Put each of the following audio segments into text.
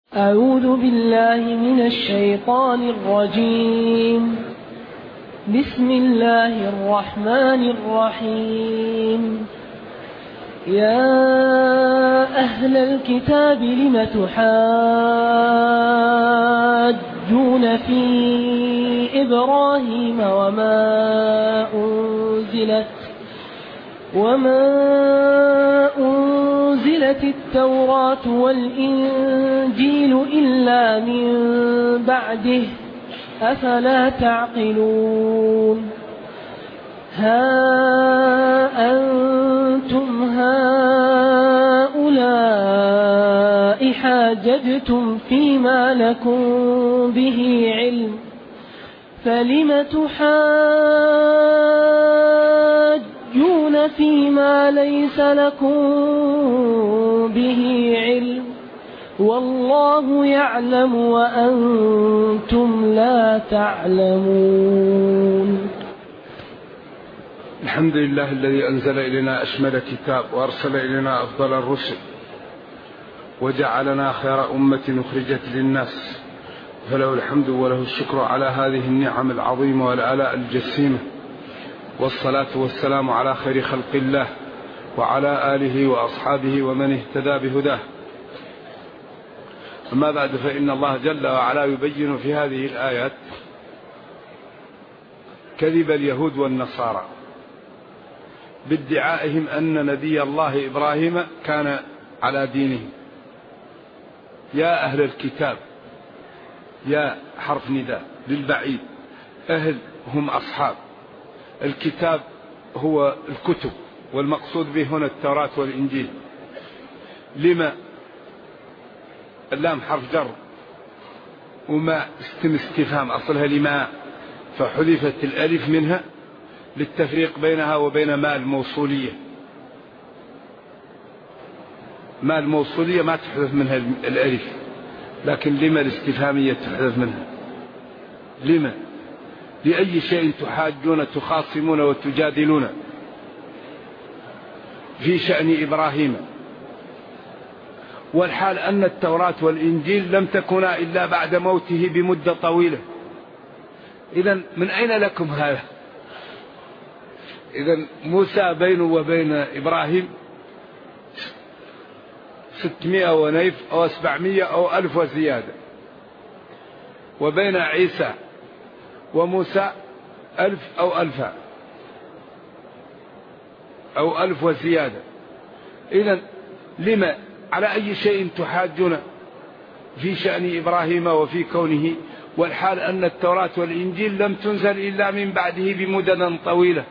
أعوذ بالله من الشيطان الرجيم. بسم الله الرحمن الرحيم. يا أهل الكتاب لم تحاجون في إبراهيم وما أنزلت التوراة والإنجيل إلا من بعده أفلا تعقلون. ها أنتم هؤلاء حاججتم فيما لكم به علم فلم تحاجون فيما ليس لكم به علم والله يعلم وأنتم لا تعلمون. الحمد لله الذي أنزل إلينا أشمل كتاب وأرسل إلينا أفضل الرسل وجعلنا خير أمة أخرجت للناس، فله الحمد وله الشكر على هذه النعم العظيمة والآلاء الجسيمة، والصلاة والسلام على خير خلق الله وعلى آله وأصحابه ومن اهتدى بهداه. أما بعد، فإن الله جل وعلا يبين في هذه الآيات كذب اليهود والنصارى بادعائهم أن نبي الله إبراهيم كان على دينه. يا أهل الكتاب، يا حرف نداء للبعيد، أهل هم أصحاب الكتاب، هو الكتب، والمقصود به هنا التوراة والإنجيل. لما اللام حرف جر، وما اسم استفهام أصلها لما، فحذفت الألف منها للتفريق بينها وبين ما الموصولية. ما الموصولية ما تحذف منها الألف، لكن لما الاستفهامية تحذف منها. لما لأي شيء تحاجون تخاصمون وتجادلون في شأن إبراهيم، والحال أن التوراة والإنجيل لم تكونا إلا بعد موته بمدة طويلة. إذن من أين لكم هذا؟ إذن موسى بينه وبين إبراهيم 600 ونيف أو 700 أو 1000 وزيادة، وبين عيسى وموسى 1000 أو 1000 أو 1000 وزيادة. إذن لما على أي شيء تحاجون في شأن إبراهيم وفي كونه، والحال أن التوراة والإنجيل لم تنزل إلا من بعده بمدة طويلة.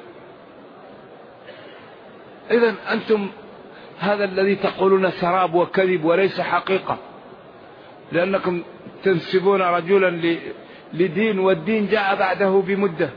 إذن أنتم هذا الذي تقولون سراب وكذب وليس حقيقة، لأنكم تنسبون رجلا لدين، والدين جاء بعده بمدة،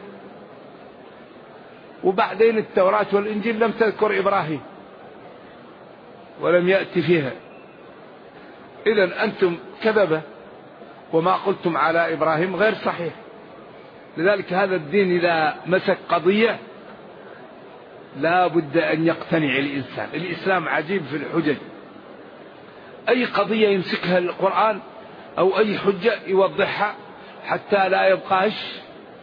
وبعدين التوراة والإنجيل لم تذكر إبراهيم ولم يأتي فيها. إذن أنتم كذبة، وما قلتم على إبراهيم غير صحيح. لذلك هذا الدين إذا مسك قضية لا بد أن يقتنع الإنسان. الإسلام عجيب في الحجج، أي قضية يمسكها القرآن أو أي حجة يوضحها حتى لا يبقاش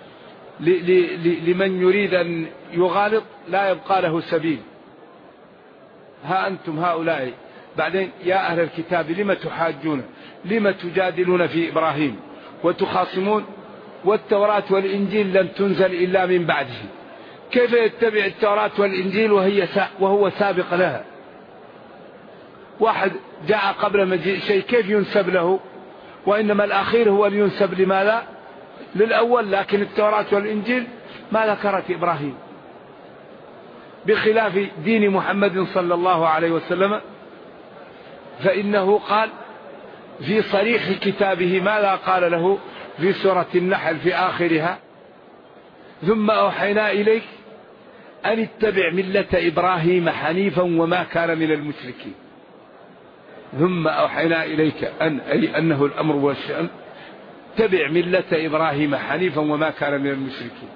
لمن يريد أن يغالط لا يبقى له سبيل. ها أنتم هؤلاء بعدين يا أهل الكتاب لم تحاجون، لم تجادلون في إبراهيم وتخاصمون، والتوراة والإنجيل لم تنزل إلا من بعده. كيف يتبع التوراة والإنجيل وهو سابق لها؟ واحد جاء قبل مجيء شيء كيف ينسب له؟ وإنما الأخير هو اللي ينسب لماذا؟ للأول. لكن التوراة والإنجيل ما ذكرت إبراهيم، بخلاف دين محمد صلى الله عليه وسلم، فإنه قال في صريح كتابه ماذا قال له في سورة النحل في آخرها: ثم أوحينا إليك أن اتبع ملة إبراهيم حنيفا وما كان من المشركين. ثم أوحينا إليك أي أنه الأمر والشأن، تبع ملة إبراهيم حنيفا وما كان من المشركين.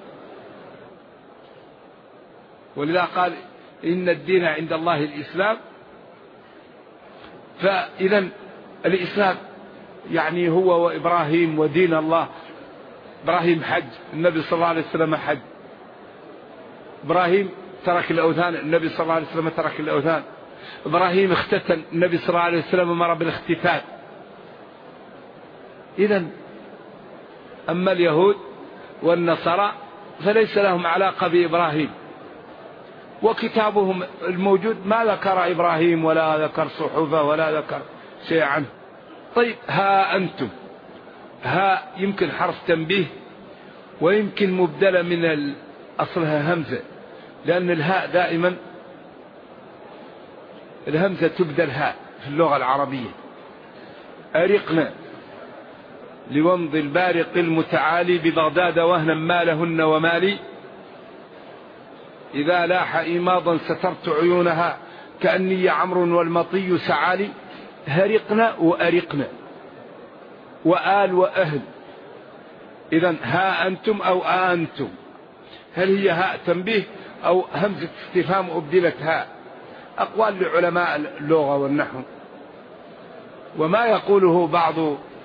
ولذا قال إن الدين عند الله الإسلام. فإذا الإسلام يعني هو وإبراهيم ودين الله. إبراهيم حج، النبي صلى الله عليه وسلم حج. إبراهيم ترك الأوثان، النبي صلى الله عليه وسلم ترك الأوثان. إبراهيم اختتن، النبي صلى الله عليه وسلم أمر بالاختتان. إذن أما اليهود والنصارى فليس لهم علاقة بإبراهيم، وكتابهم الموجود ما ذكر إبراهيم ولا ذكر صحفه ولا ذكر شيء عنه. طيب ها أنتم، ها يمكن حرف تنبيه ويمكن مبدلة من أصلها همزة، لأن الهاء دائما الهمزة تبدل هاء في اللغة العربية. أرقنا لومض البارق المتعالي ببغداد وهنا ما لهن ومالي، إذا لاح إيماضا سترت عيونها كأني عمرو والمطي سعالي. هرقنا وأرقنا وآل وأهل. إذن ها أنتم أو أنتم، هل هي هاء تنبيه أو همزة استفهام أبدلت هاء؟ أقوال لعلماء اللغة والنحو. وما يقوله بعض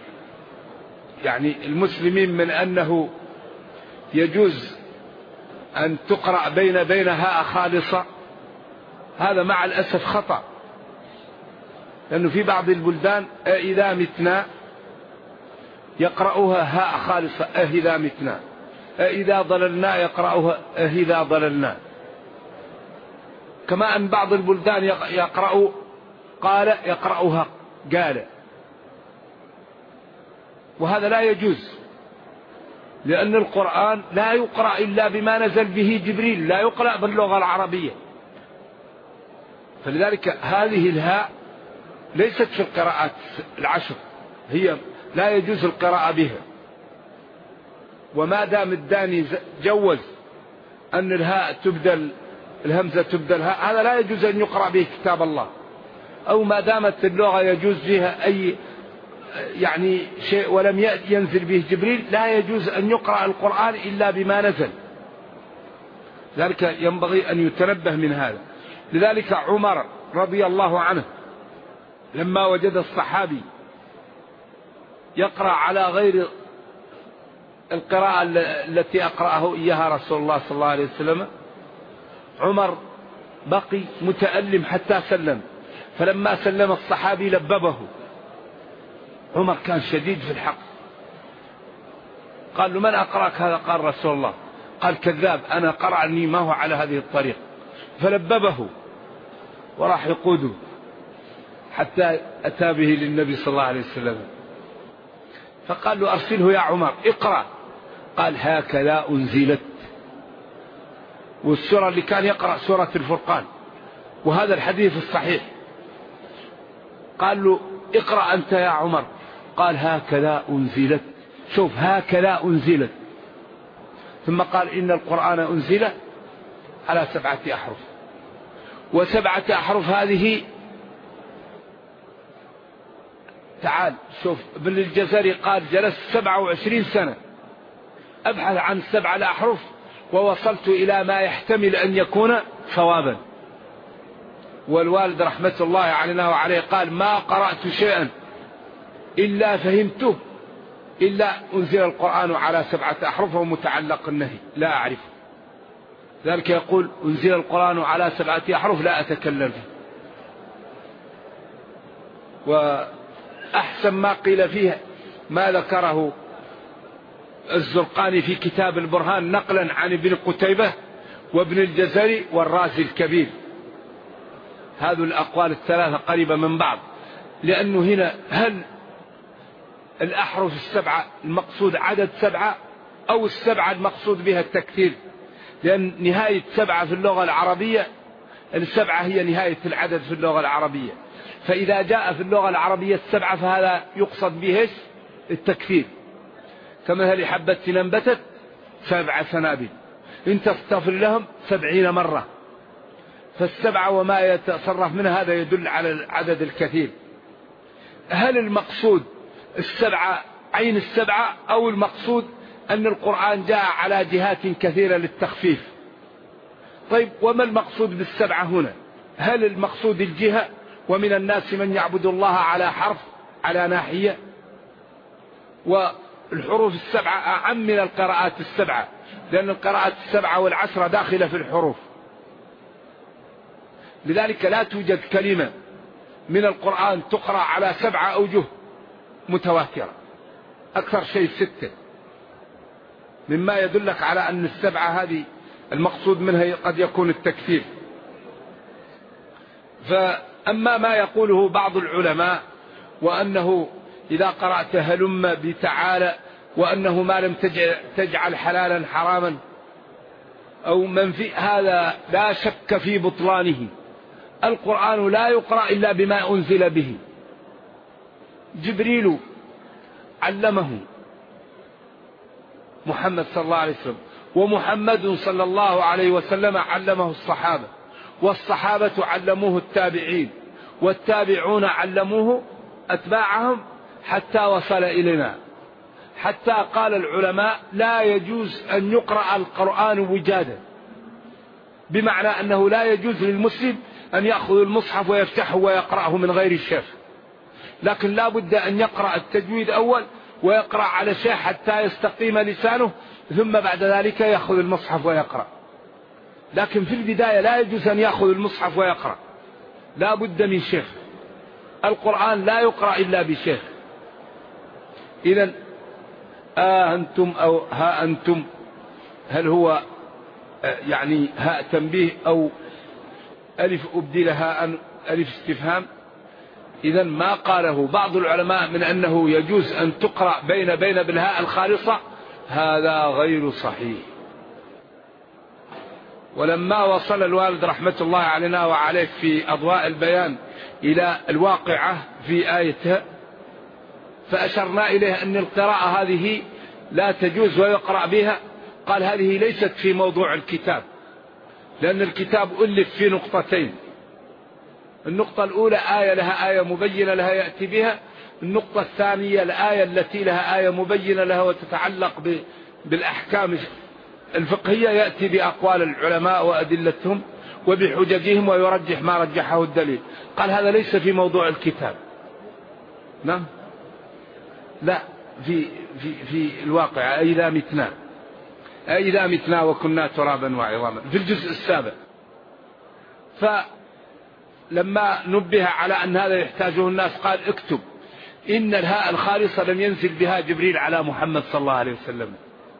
يعني المسلمين من أنه يجوز أن تقرأ بين هاء خالصة، هذا مع الأسف خطأ، لأنه في بعض البلدان إذا متنا يقرأوها هاء خالصة، إذا متنا. إذا ضللنا يقرأوها إذا ضللنا. كما أن بعض البلدان يقرأوا قال يقرأوها قال، وهذا لا يجوز، لأن القرآن لا يقرأ إلا بما نزل به جبريل، لا يقرأ باللغة العربية. فلذلك هذه الهاء ليست في القراءات العشر، هي لا يجوز القراءة بها. وما دام الداني جوز أن الهاء تبدل، الهمزة تبدل هاء، هذا لا يجوز أن يقرأ به كتاب الله. أو ما دامت اللغة يجوز فيها أي يعني شيء ولم ينزل به جبريل، لا يجوز أن يقرأ القرآن إلا بما نزل. ذلك ينبغي أن يتنبه من هذا. لذلك عمر رضي الله عنه لما وجد الصحابي يقرأ على غير القراءة التي أقرأه إياها رسول الله صلى الله عليه وسلم، عمر بقي متألم حتى سلم. فلما سلم الصحابي لببه. عمر كان شديد في الحق، قال له من أقرأك هذا؟ قال رسول الله. قال كذاب، أنا قرأني ما هو على هذه الطريقة. فلببه وراح يقوده حتى أتى به للنبي صلى الله عليه وسلم. فقال له أرسله يا عمر اقرأ. قال هكذا أنزلت. والسورة اللي كان يقرأ سورة الفرقان، وهذا الحديث الصحيح. قال له اقرأ أنت يا عمر. قال هكذا أنزلت. شوف هكذا أنزلت. ثم قال إن القرآن أنزل على 7 أحرف، و7 أحرف هذه تعال شوف ابن الجزري قال جلست 27 سنة أبحث عن 7 الأحرف ووصلت إلى ما يحتمل أن يكون صوابا. والوالد رحمة الله علينا وعليه قال ما قرأت شيئا إلا فهمته إلا أنزل القرآن على 7 أحرف ومتعلق النهي لا أعرفه. ذلك يقول أنزل القرآن على 7 أحرف لا أتكلم فيه. وأحسن ما قيل فيه ما ذكره الزرقاني في كتاب البرهان نقلا عن ابن قتيبة وابن الجزري والرازي الكبير. هذه الأقوال الثلاثة قريبة من بعض، لأنه هنا هل الأحرف 7 المقصود عدد 7 أو 7 المقصود بها التكثير؟ لأن نهاية 7 في اللغة العربية 7 هي نهاية العدد في اللغة العربية. فإذا جاء في اللغة العربية 7 فهذا يقصد به التكثير. كمثل حبة نبتت 7 سنابل إن تستغفر لهم 70 مرة. فالسبعة وما يتصرف منها هذا يدل على العدد الكثير. هل المقصود 7 عين 7 أو المقصود أن القرآن جاء على جهات كثيرة للتخفيف؟ طيب وما المقصود بال7 هنا؟ هل المقصود الجهة ومن الناس من يعبد الله على حرف على ناحية، والحروف السبعة أعم من القراءات السبعة، لأن القراءات السبعة والعشرة داخلة في الحروف. لذلك لا توجد كلمة من القرآن تقرأ على 7 أوجه متواترة، أكثر شيء 6، مما يدلك على أن السبعة هذه المقصود منها قد يكون التكثير. فأما ما يقوله بعض العلماء وأنه إذا قرأت هلم بتعالى، وأنه ما لم تجعل حلالا حراما أو منفي، هذا لا شك في بطلانه. القرآن لا يقرأ إلا بما أنزل به. جبريل علمه محمد صلى الله عليه وسلم، ومحمد صلى الله عليه وسلم علمه الصحابة، والصحابة علموه التابعين، والتابعون علموه أتباعهم حتى وصل إلينا. حتى قال العلماء لا يجوز أن يقرأ القرآن وجادا، بمعنى أنه لا يجوز للمسلم أن يأخذ المصحف ويفتحه ويقرأه من غير الشيخ، لكن لا بد أن يقرأ التجويد أول ويقرأ على شيخ حتى يستقيم لسانه، ثم بعد ذلك يأخذ المصحف ويقرأ. لكن في البداية لا يجوز أن يأخذ المصحف ويقرأ، لا بد من شيخ. القرآن لا يقرأ إلا بشيخ. إذن أنتم أو ها أنتم، هل هو يعني هاء تنبيه أو ألف أبدلها ألف استفهام؟ إذن ما قاله بعض العلماء من أنه يجوز أن تقرأ بين بالهاء الخالصة هذا غير صحيح. ولما وصل الوالد رحمة الله علينا وعليك في أضواء البيان إلى الواقعة في آيتها، فأشرنا إليه أن القراءة هذه لا تجوز ويقرأ بها. قال هذه ليست في موضوع الكتاب، لأن الكتاب ألف في نقطتين. النقطة الأولى آية لها آية مبينة لها يأتي بها، النقطة الثانية الآية التي لها آية مبينة لها وتتعلق بالأحكام الفقهية يأتي بأقوال العلماء وأدلتهم وبحججهم ويرجح ما رجحه الدليل. قال هذا ليس في موضوع الكتاب. نعم، لا، في الواقع إذا متنا وكنا ترابا وعظاما في الجزء السابع. فلما نبه على أن هذا يحتاجه الناس قال اكتب إن الهاء الخالصة لم ينزل بها جبريل على محمد صلى الله عليه وسلم،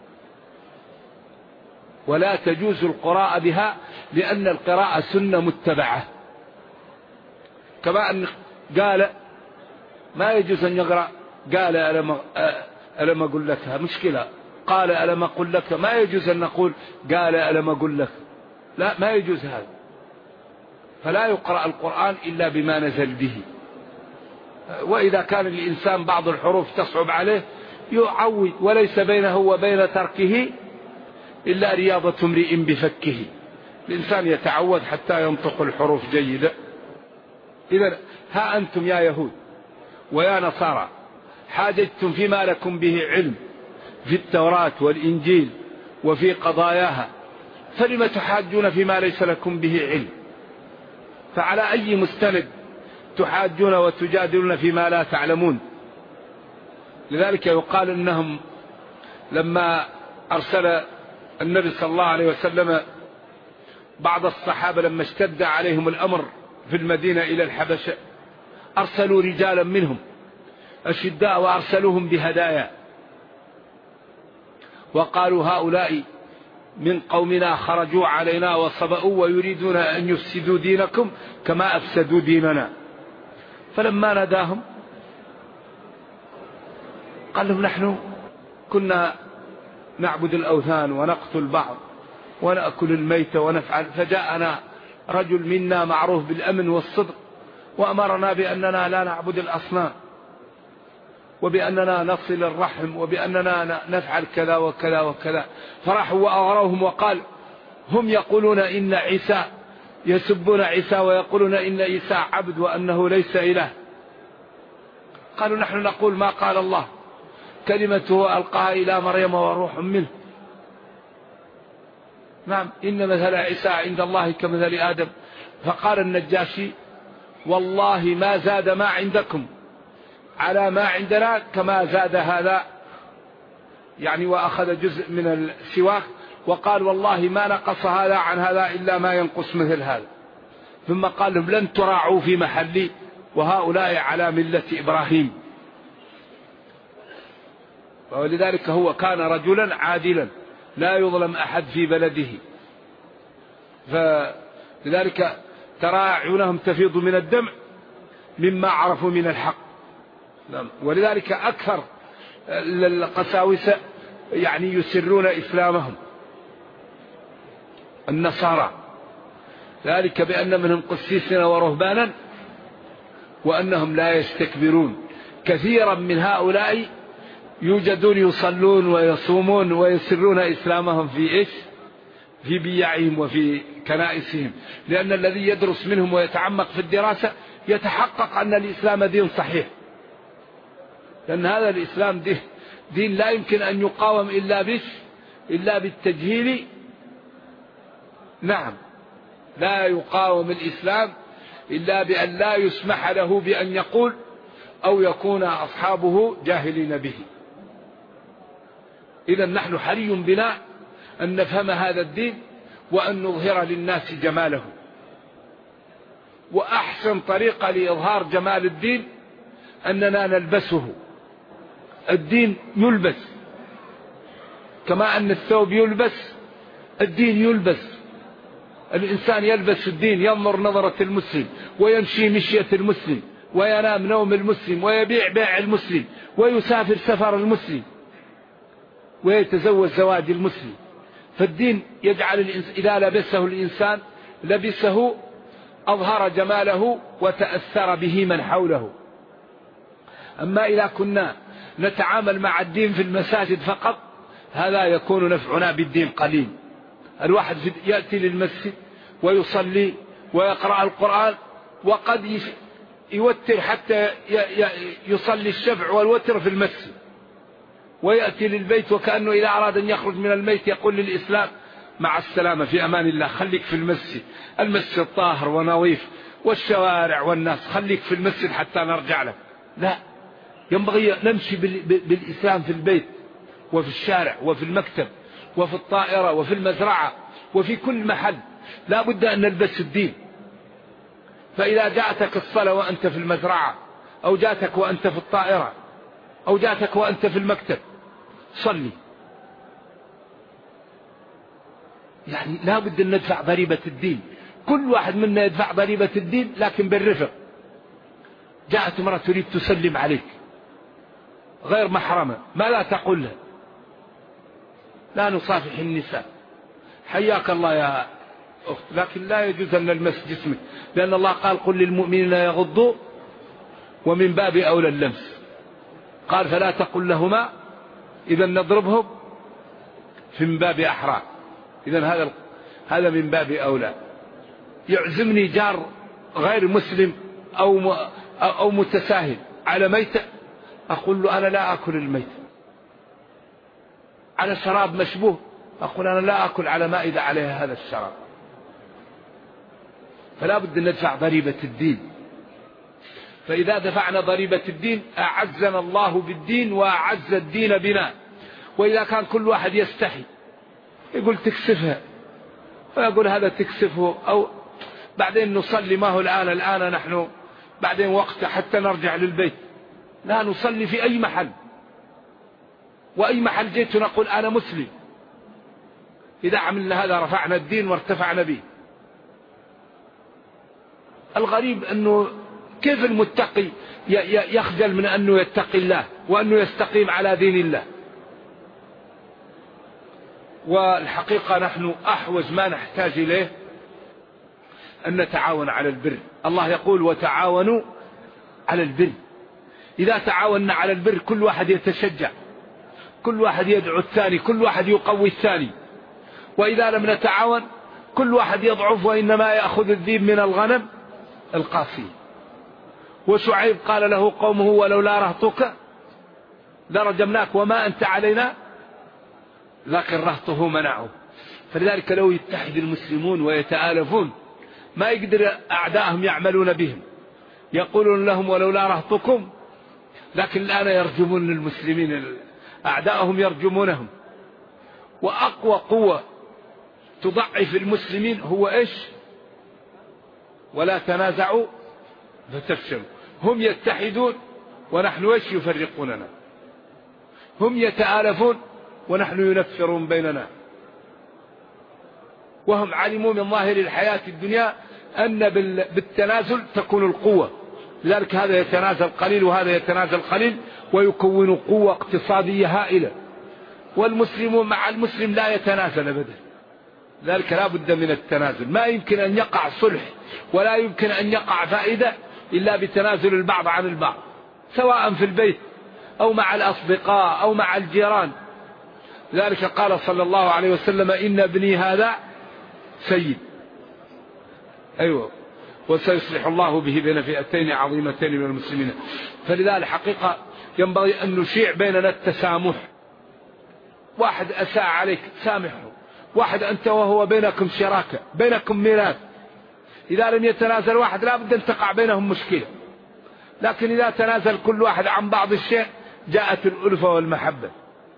ولا تجوز القراءة بها لأن القراءة سنة متبعة. كما أن قال ما يجوز أن يقرأ قال ألم أقول لك، مشكلة. قال ألم أقول لك، ما يجوز أن نقول قال ألم أقول لك، لا، ما يجوز هذا. فلا يقرأ القرآن إلا بما نزل به. وإذا كان الإنسان بعض الحروف تصعب عليه يعود، وليس بينه وبين تركه إلا رياضة امرئ بفكه. الإنسان يتعود حتى ينطق الحروف جيدة. إذا ها أنتم يا يهود ويا نصارى حاججتم فيما لكم به علم في التوراة والإنجيل وفي قضاياها، فلم تحاجون فيما ليس لكم به علم؟ فعلى أي مستند تحاجون وتجادلون فيما لا تعلمون؟ لذلك يقال إنهم لما أرسل النبي صلى الله عليه وسلم بعض الصحابة لما اشتد عليهم الأمر في المدينة إلى الحبشة، أرسلوا رجالا منهم أشداء وأرسلوهم بهدايا، وقالوا هؤلاء من قومنا خرجوا علينا وصبأوا ويريدون أن يفسدوا دينكم كما أفسدوا ديننا. فلما ناداهم قال لهم نحن كنا نعبد الأوثان ونقتل بعض ونأكل الميت ونفعل، فجاءنا رجل منا معروف بالأمن والصدق وأمرنا بأننا لا نعبد الأصنام وبأننا نصل الرحم وبأننا نفعل كذا وكذا وكذا. فرحوا وأغروهم وقال هم يقولون إن عيسى، يسبون عيسى ويقولون إن عيسى عبد وأنه ليس إله. قالوا نحن نقول ما قال الله، كلمته ألقاها إلى مريم وروح منه. نعم، إن مثل عيسى عند الله كمثل آدم. فقال النجاشي والله ما زاد ما عندكم على ما عندنا كما زاد هذا يعني وأخذ جزء من السواك وقال والله ما نقص هذا عن هذا إلا ما ينقص مثل هذا. ثم قال لهم لن تراعوا في محلي وهؤلاء على ملة إبراهيم. ولذلك هو كان رجلا عادلا لا يظلم أحد في بلده. فلذلك ترى أعينهم تفيض من الدمع مما عرفوا من الحق. ولذلك أكثر القساوسة يعني يسرون إسلامهم النصارى، ذلك بأن منهم قسيسنا ورهبانا وأنهم لا يستكبرون. كثيرا من هؤلاء يوجدون يصلون ويصومون ويسرون إسلامهم في إيش؟ في بيعهم وفي كنائسهم، لأن الذي يدرس منهم ويتعمق في الدراسة يتحقق أن الإسلام دين صحيح، لأن هذا الإسلام دين لا يمكن أن يقاوم إلا بالتجهيل. نعم، لا يقاوم الإسلام إلا بأن لا يسمح له بأن يقول أو يكون أصحابه جاهلين به. إذا نحن حري بنا أن نفهم هذا الدين وأن نظهر للناس جماله. وأحسن طريقة لإظهار جمال الدين أننا نلبسه. الدين يلبس كما أن الثوب يلبس، الدين يلبس. الإنسان يلبس الدين، ينظر نظرة المسلم ويمشي مشية المسلم وينام نوم المسلم ويبيع بيع المسلم ويسافر سفر المسلم ويتزوج زواج المسلم. فالدين يجعل إذا لبسه الإنسان لبسه أظهر جماله وتأثر به من حوله. أما إذا كنا نتعامل مع الدين في المساجد فقط هذا يكون نفعنا بالدين قليل. الواحد يأتي للمسجد ويصلي ويقرأ القرآن وقد يوتر حتى يصلي الشفع والوتر في المسجد، ويأتي للبيت وكأنه إذا أراد أن يخرج من البيت يقول للإسلام مع السلامة في أمان الله، خليك في المسجد، المسجد طاهر ونظيف والشوارع والناس، خليك في المسجد حتى نرجع لك. لا، ينبغي نمشي بالإسلام في البيت وفي الشارع وفي المكتب وفي الطائرة وفي المزرعة وفي كل محل، لا بد أن نلبس الدين. فإذا جاءتك الصلاة وأنت في المزرعة أو جاءتك وأنت في الطائرة أو جاءتك وأنت في المكتب صلي. يعني لا بد أن ندفع ضريبة الدين، كل واحد منا يدفع ضريبة الدين لكن بالرفق. جاءت امرأة تريد تسلم عليك غير محرمة، ما لا تقول لها؟ لا نصافح النساء، حياك الله يا أخت، لكن لا يجوز أن نلمس جسمك، لأن الله قال قل للمؤمنين يغضوا، ومن باب أولى اللمس. قال فلا تقل لهما إذا نضربهم، في من باب أحرى. إذا هذا من باب أولى. يعزمني جار غير مسلم أو متساهل على ميتة، أقول له أنا لا أكل الميتة. على شراب مشبوه، أقول أنا لا أكل على مائدة عليها هذا الشراب. فلا بد أن ندفع ضريبة الدين. فإذا دفعنا ضريبة الدين أعزنا الله بالدين وأعز الدين بنا. وإذا كان كل واحد يستحي يقول تكسفها، ويقول هذا تكسفه، أو بعدين نصلي، ما هو الآن نحن بعدين وقت حتى نرجع للبيت، لا نصلي في أي محل، وأي محل جيت نقول أنا مسلم. إذا عملنا هذا رفعنا الدين وارتفعنا به. الغريب أنه كيف المتقي يخجل من أنه يتقي الله وأنه يستقيم على دين الله. والحقيقة نحن أحوج ما نحتاج إليه أن نتعاون على البر. الله يقول وتعاونوا على البر. إذا تعاوننا على البر كل واحد يتشجع، كل واحد يدعو الثاني، كل واحد يقوي الثاني. وإذا لم نتعاون كل واحد يضعف، وإنما يأخذ الذيب من الغنم القاسي. وشعيب قال له قومه ولولا رهطك لرجمناك وما أنت علينا، لكن رهطه منعه. فلذلك لو يتحد المسلمون ويتآلفون ما يقدر أعداءهم يعملون بهم. يقولون لهم ولولا رهطكم لكن الآن يرجمون المسلمين، أعداءهم يرجمونهم. وأقوى قوة تضعف المسلمين هو إيش؟ ولا تنازعوا فتفشلوا. هم يتحدون ونحن إيش؟ يفرقوننا. هم يتآلفون ونحن ينفرون بيننا. وهم علموا من ظاهر الحياة الدنيا أن بالتنازل تكون القوة، لذلك هذا يتنازل قليل وهذا يتنازل قليل ويكون قوة اقتصادية هائلة. والمسلم مع المسلم لا يتنازل أبدا، ذلك لا بد من التنازل. ما يمكن أن يقع صلح ولا يمكن أن يقع فائدة إلا بتنازل البعض عن البعض، سواء في البيت أو مع الأصدقاء أو مع الجيران. ذلك قال صلى الله عليه وسلم: إن ابني هذا سيد، أيوة، وسيصلح الله به بين فئتين عظيمتين من المسلمين. فلذلك حقيقة ينبغي أن نشيع بيننا التسامح. واحد أساء عليك سامحه، واحد أنت وهو بينكم شراكة، بينكم ميراث، إذا لم يتنازل واحد لا بد أن تقع بينهم مشكلة. لكن إذا تنازل كل واحد عن بعض الشيء جاءت الألفة والمحبة.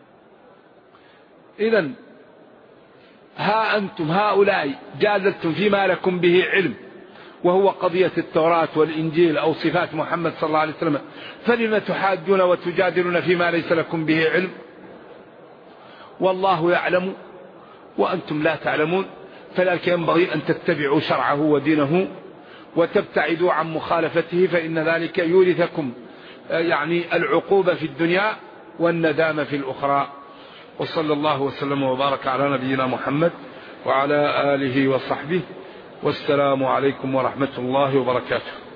إذن ها أنتم هؤلاء جادلتم فيما لكم به علم، وهو قضية التوراة والإنجيل أو صفات محمد صلى الله عليه وسلم، فلم تحاجون وتجادلون فيما ليس لكم به علم؟ والله يعلم وأنتم لا تعلمون. فلذلك ينبغي أن تتبعوا شرعه ودينه وتبتعدوا عن مخالفته، فإن ذلك يورثكم يعني العقوبة في الدنيا والندامة في الأخرى. وصلى الله وسلم وبارك على نبينا محمد وعلى آله وصحبه، والسلام عليكم ورحمة الله وبركاته.